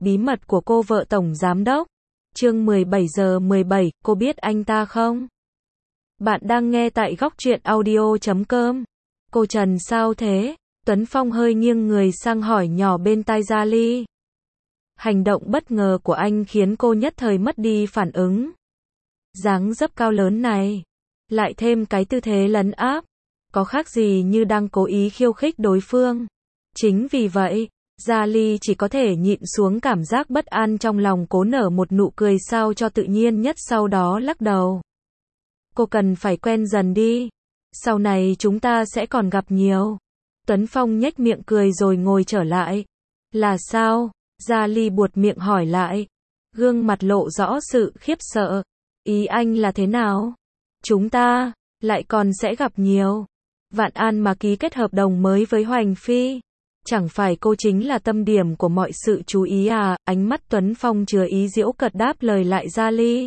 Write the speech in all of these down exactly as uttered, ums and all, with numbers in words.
bí mật của cô vợ tổng giám đốc. Chương mười bảy giờ mười bảy, cô biết anh ta không? Bạn đang nghe tại góc truyện audio chấm com. Cô Trần sao thế? Tuấn Phong hơi nghiêng người sang hỏi nhỏ bên tai Gia Ly. Hành động bất ngờ của anh khiến cô nhất thời mất đi phản ứng. Dáng dấp cao lớn này, lại thêm cái tư thế lấn áp, có khác gì như đang cố ý khiêu khích đối phương. Chính vì vậy, Gia Ly chỉ có thể nhịn xuống cảm giác bất an trong lòng, cố nở một nụ cười sao cho tự nhiên nhất, sau đó lắc đầu. Cô cần phải quen dần đi, sau này chúng ta sẽ còn gặp nhiều. Tuấn Phong nhếch miệng cười rồi ngồi trở lại. Là sao? Gia Ly buột miệng hỏi lại, gương mặt lộ rõ sự khiếp sợ. Ý anh là thế nào? Chúng ta lại còn sẽ gặp nhiều. Vạn An mà ký kết hợp đồng mới với Hoành Phi, chẳng phải cô chính là tâm điểm của mọi sự chú ý à? Ánh mắt Tuấn Phong chứa ý giễu cợt đáp lời lại Gia Ly.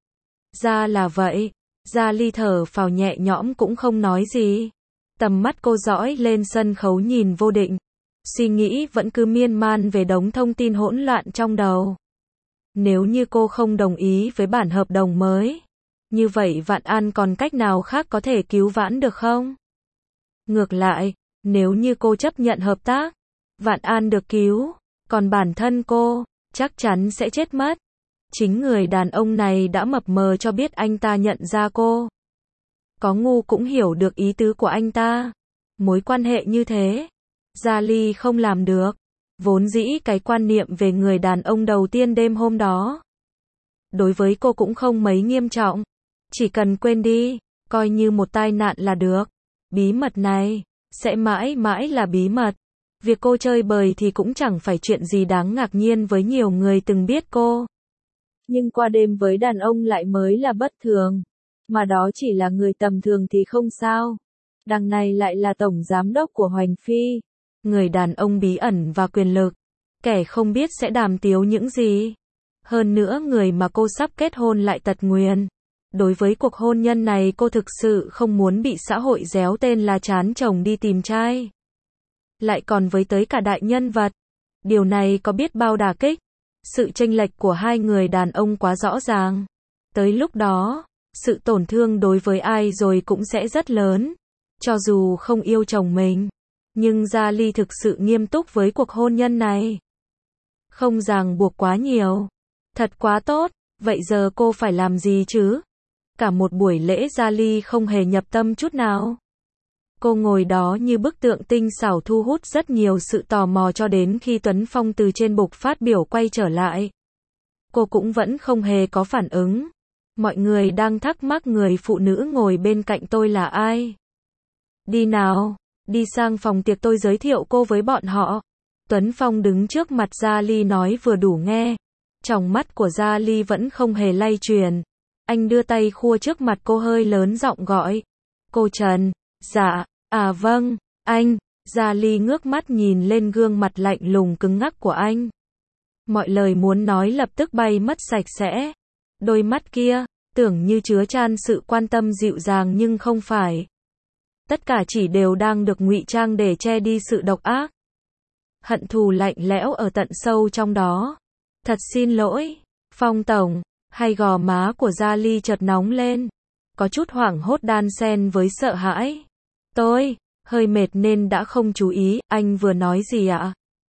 Ra là vậy. Gia Ly thở phào nhẹ nhõm cũng không nói gì. Tầm mắt cô dõi lên sân khấu nhìn vô định. Suy nghĩ vẫn cứ miên man về đống thông tin hỗn loạn trong đầu. Nếu như cô không đồng ý với bản hợp đồng mới, như vậy Vạn An còn cách nào khác có thể cứu vãn được không? Ngược lại, nếu như cô chấp nhận hợp tác, Vạn An được cứu, còn bản thân cô, chắc chắn sẽ chết mất. Chính người đàn ông này đã mập mờ cho biết anh ta nhận ra cô. Có ngu cũng hiểu được ý tứ của anh ta. Mối quan hệ như thế, Gia Ly không làm được. Vốn dĩ cái quan niệm về người đàn ông đầu tiên đêm hôm đó, đối với cô cũng không mấy nghiêm trọng. Chỉ cần quên đi, coi như một tai nạn là được. Bí mật này, sẽ mãi mãi là bí mật. Việc cô chơi bời thì cũng chẳng phải chuyện gì đáng ngạc nhiên với nhiều người từng biết cô. Nhưng qua đêm với đàn ông lại mới là bất thường. Mà đó chỉ là người tầm thường thì không sao. Đằng này lại là tổng giám đốc của Hoành Phi. Người đàn ông bí ẩn và quyền lực. Kẻ không biết sẽ đàm tiếu những gì. Hơn nữa người mà cô sắp kết hôn lại tật nguyền. Đối với cuộc hôn nhân này cô thực sự không muốn bị xã hội réo tên là chán chồng đi tìm trai. Lại còn với tới cả đại nhân vật. Điều này có biết bao đả kích. Sự chênh lệch của hai người đàn ông quá rõ ràng. Tới lúc đó, sự tổn thương đối với ai rồi cũng sẽ rất lớn. Cho dù không yêu chồng mình, nhưng Gia Ly thực sự nghiêm túc với cuộc hôn nhân này. Không ràng buộc quá nhiều. Thật quá tốt, vậy giờ cô phải làm gì chứ? Cả một buổi lễ Gia Ly không hề nhập tâm chút nào. Cô ngồi đó như bức tượng tinh xảo thu hút rất nhiều sự tò mò cho đến khi Tuấn Phong từ trên bục phát biểu quay trở lại. Cô cũng vẫn không hề có phản ứng. Mọi người đang thắc mắc người phụ nữ ngồi bên cạnh tôi là ai. Đi nào, đi sang phòng tiệc tôi giới thiệu cô với bọn họ. Tuấn Phong đứng trước mặt Gia Ly nói vừa đủ nghe. Tròng mắt của Gia Ly vẫn không hề lay chuyển. Anh đưa tay khua trước mặt cô hơi lớn giọng gọi. Cô Trần. Dạ, à vâng, anh. Gia Ly ngước mắt nhìn lên gương mặt lạnh lùng cứng ngắc của anh. Mọi lời muốn nói lập tức bay mất sạch sẽ. Đôi mắt kia, tưởng như chứa chan sự quan tâm dịu dàng nhưng không phải. Tất cả chỉ đều đang được ngụy trang để che đi sự độc ác. Hận thù lạnh lẽo ở tận sâu trong đó. Thật xin lỗi, Phong tổng. Hay gò má của Gia Ly chợt nóng lên. Có chút hoảng hốt đan xen với sợ hãi. Tôi, hơi mệt nên đã không chú ý, anh vừa nói gì ạ?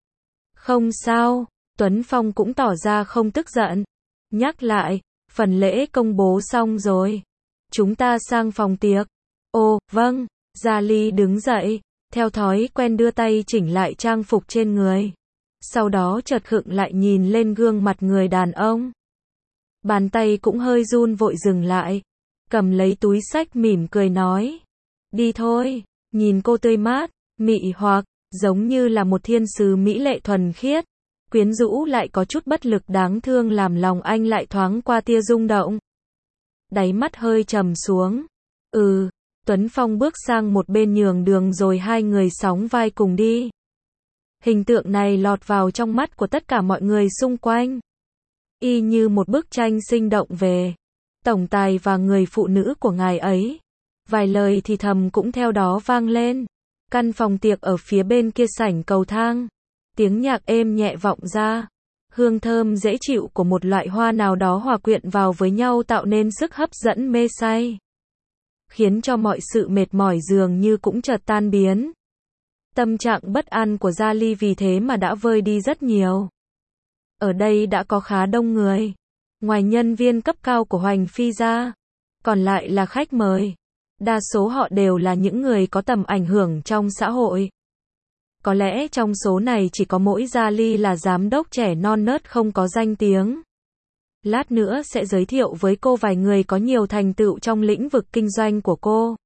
Không sao, Tuấn Phong cũng tỏ ra không tức giận. Nhắc lại, phần lễ công bố xong rồi. Chúng ta sang phòng tiệc. Ồ, vâng, Gia Ly đứng dậy, theo thói quen đưa tay chỉnh lại trang phục trên người. Sau đó chợt khựng lại nhìn lên gương mặt người đàn ông. Bàn tay cũng hơi run vội dừng lại. Cầm lấy túi xách mỉm cười nói. Đi thôi, nhìn cô tươi mát, mị hoặc, giống như là một thiên sứ mỹ lệ thuần khiết. Quyến rũ lại có chút bất lực đáng thương làm lòng anh lại thoáng qua tia rung động. Đáy mắt hơi trầm xuống. Ừ, Tuấn Phong bước sang một bên nhường đường rồi hai người sóng vai cùng đi. Hình tượng này lọt vào trong mắt của tất cả mọi người xung quanh. Y như một bức tranh sinh động về tổng tài và người phụ nữ của ngài ấy. Vài lời thì thầm cũng theo đó vang lên. Căn phòng tiệc ở phía bên kia sảnh cầu thang. Tiếng nhạc êm nhẹ vọng ra. Hương thơm dễ chịu của một loại hoa nào đó hòa quyện vào với nhau tạo nên sức hấp dẫn mê say, khiến cho mọi sự mệt mỏi dường như cũng chợt tan biến. Tâm trạng bất an của Gia Ly vì thế mà đã vơi đi rất nhiều. Ở đây đã có khá đông người. Ngoài nhân viên cấp cao của Hoành Phi ra, còn lại là khách mời. Đa số họ đều là những người có tầm ảnh hưởng trong xã hội. Có lẽ trong số này chỉ có mỗi Gia Ly là giám đốc trẻ non nớt không có danh tiếng. Lát nữa sẽ giới thiệu với cô vài người có nhiều thành tựu trong lĩnh vực kinh doanh của cô.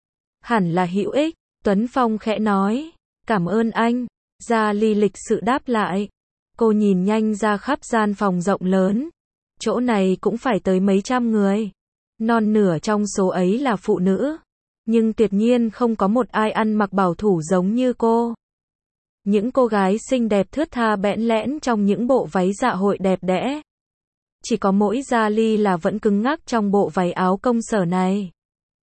Hẳn là hữu ích, Tuấn Phong khẽ nói. Cảm ơn anh. Gia Ly lịch sự đáp lại. Cô nhìn nhanh ra khắp gian phòng rộng lớn. Chỗ này cũng phải tới mấy trăm người. Non nửa trong số ấy là phụ nữ. Nhưng tuyệt nhiên không có một ai ăn mặc bảo thủ giống như cô. Những cô gái xinh đẹp thướt tha bẽn lẽn trong những bộ váy dạ hội đẹp đẽ. Chỉ có mỗi Gia Ly là vẫn cứng ngắc trong bộ váy áo công sở này.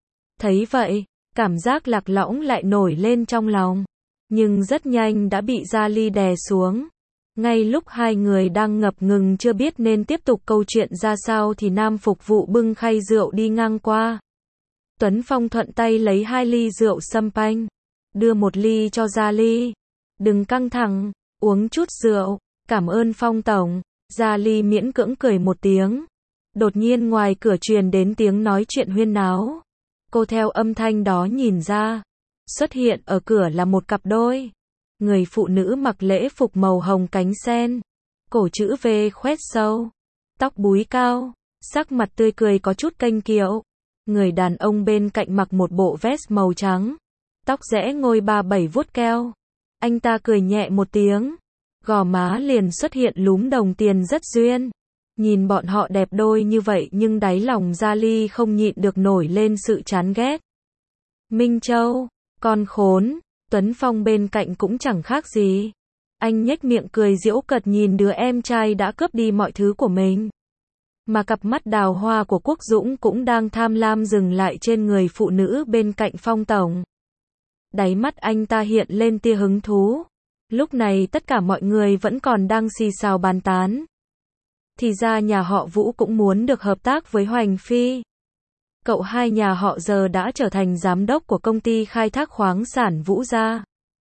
Thấy vậy, cảm giác lạc lõng lại nổi lên trong lòng. Nhưng rất nhanh đã bị Gia Ly đè xuống. Ngay lúc hai người đang ngập ngừng chưa biết nên tiếp tục câu chuyện ra sao thì nam phục vụ bưng khay rượu đi ngang qua. Tuấn Phong thuận tay lấy hai ly rượu champagne, đưa một ly cho Gia Ly. Đừng căng thẳng, uống chút rượu. Cảm ơn Phong tổng. Gia Ly miễn cưỡng cười một tiếng. Đột nhiên ngoài cửa truyền đến tiếng nói chuyện huyên náo. Cô theo âm thanh đó nhìn ra. Xuất hiện ở cửa là một cặp đôi. Người phụ nữ mặc lễ phục màu hồng cánh sen. Cổ chữ V khoét sâu. Tóc búi cao. Sắc mặt tươi cười có chút kênh kiệu. Người đàn ông bên cạnh mặc một bộ vest màu trắng. Tóc rẽ ngôi ba bảy vuốt keo. Anh ta cười nhẹ một tiếng. Gò má liền xuất hiện lúm đồng tiền rất duyên. Nhìn bọn họ đẹp đôi như vậy nhưng đáy lòng Gia Ly không nhịn được nổi lên sự chán ghét. Minh Châu, con khốn. Tuấn Phong bên cạnh cũng chẳng khác gì. Anh nhếch miệng cười giễu cợt nhìn đứa em trai đã cướp đi mọi thứ của mình. Mà cặp mắt đào hoa của Quốc Dũng cũng đang tham lam dừng lại trên người phụ nữ bên cạnh Phong tổng. Đáy mắt anh ta hiện lên tia hứng thú. Lúc này tất cả mọi người vẫn còn đang xì xào bàn tán. Thì ra nhà họ Vũ cũng muốn được hợp tác với Hoành Phi. Cậu hai nhà họ giờ đã trở thành giám đốc của công ty khai thác khoáng sản Vũ gia.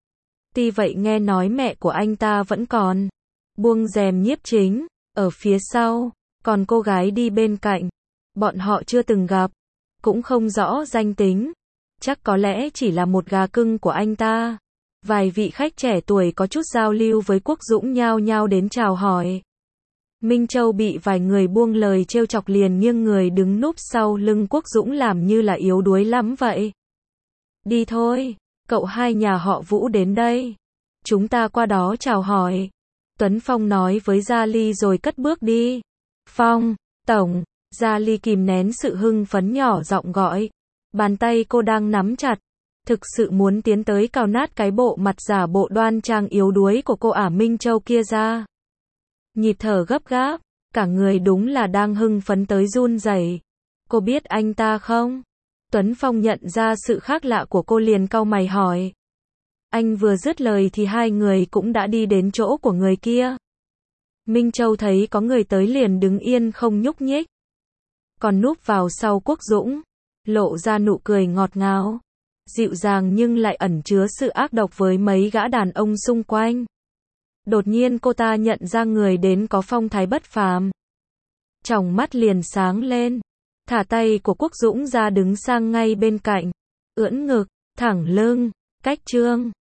Tuy vậy nghe nói mẹ của anh ta vẫn còn buông rèm nhiếp chính ở phía sau, còn cô gái đi bên cạnh, bọn họ chưa từng gặp, cũng không rõ danh tính, chắc có lẽ chỉ là một gà cưng của anh ta. Vài vị khách trẻ tuổi có chút giao lưu với Quốc Dũng nhao nhao đến chào hỏi. Minh Châu bị vài người buông lời trêu chọc liền nghiêng người đứng núp sau lưng Quốc Dũng làm như là yếu đuối lắm vậy. Đi thôi, cậu hai nhà họ Vũ đến đây. Chúng ta qua đó chào hỏi. Tuấn Phong nói với Gia Ly rồi cất bước đi. Phong, tổng. Gia Ly kìm nén sự hưng phấn nhỏ giọng gọi. Bàn tay cô đang nắm chặt. Thực sự muốn tiến tới cào nát cái bộ mặt giả bộ đoan trang yếu đuối của cô ả Minh Châu kia ra. Nhịp thở gấp gáp, cả người đúng là đang hưng phấn tới run rẩy. Cô biết anh ta không? Tuấn Phong nhận ra sự khác lạ của cô liền cau mày hỏi. Anh vừa dứt lời thì hai người cũng đã đi đến chỗ của người kia. Minh Châu thấy có người tới liền đứng yên không nhúc nhích. Còn núp vào sau Quốc Dũng, lộ ra nụ cười ngọt ngào, dịu dàng nhưng lại ẩn chứa sự ác độc với mấy gã đàn ông xung quanh. Đột nhiên cô ta nhận ra người đến có phong thái bất phàm. Tròng mắt liền sáng lên, thả tay của Quốc Dũng ra đứng sang ngay bên cạnh, ưỡn ngực, thẳng lưng, cách trương.